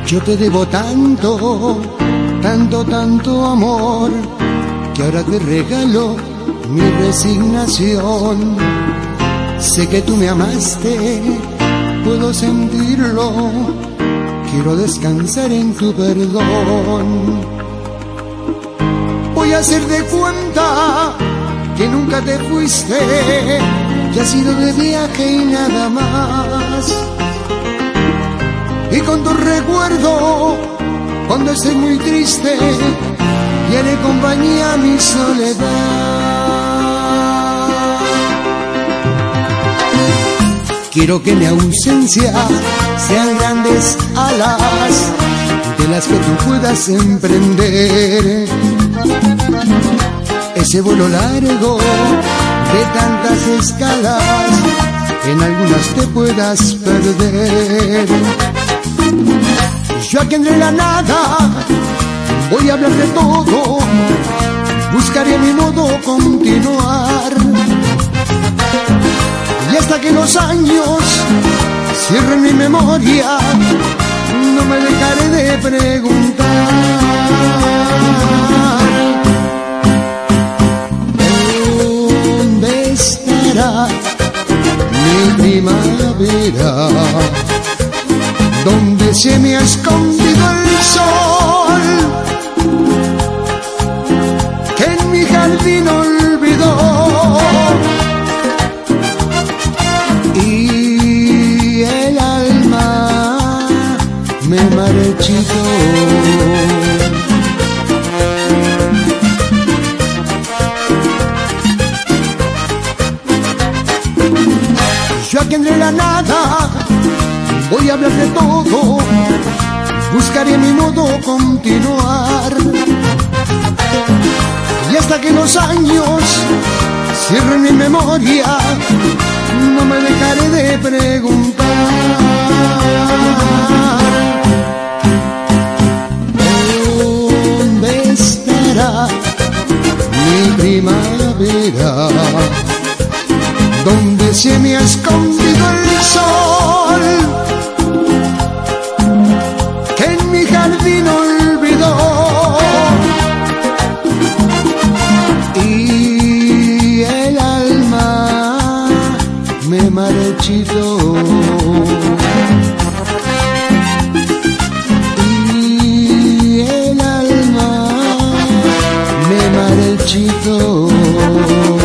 Yo te debo tanto, tanto, tanto amor, que ahora te regalo mi resignación. Sé que tú me amaste, puedo sentirlo, quiero descansar en tu perdón. Voy a hacer de cuenta que nunca te fuiste, que has ido de viaje y nada más. Y con tu recuerdo, cuando esté muy triste, y haré compañía a mi soledad. Quiero que mi ausencia sean grandes alas, de las que tú puedas emprender. Ese vuelo largo de tantas escalas, en algunas te puedas perder. Yo aquí entre la nada voy a hablar de todo, buscaré mi modo continuar. Y hasta que los años cierren mi memoria, no me dejaré de preguntar: ¿dónde estará mi primavera? ¿Dónde se me ha escondido el sol que en mi jardín olvidó? Y el alma me marchitó. Yo aquí entre la nada voy a hablar de todo, buscaré mi modo continuar. Y hasta que los años cierren mi memoria, no me dejaré de preguntar: ¿dónde estará mi primavera? ¿Dónde se me ha escondido el sol que en mi jardín olvidó? Y el alma me marchitó. Y el alma me marchitó.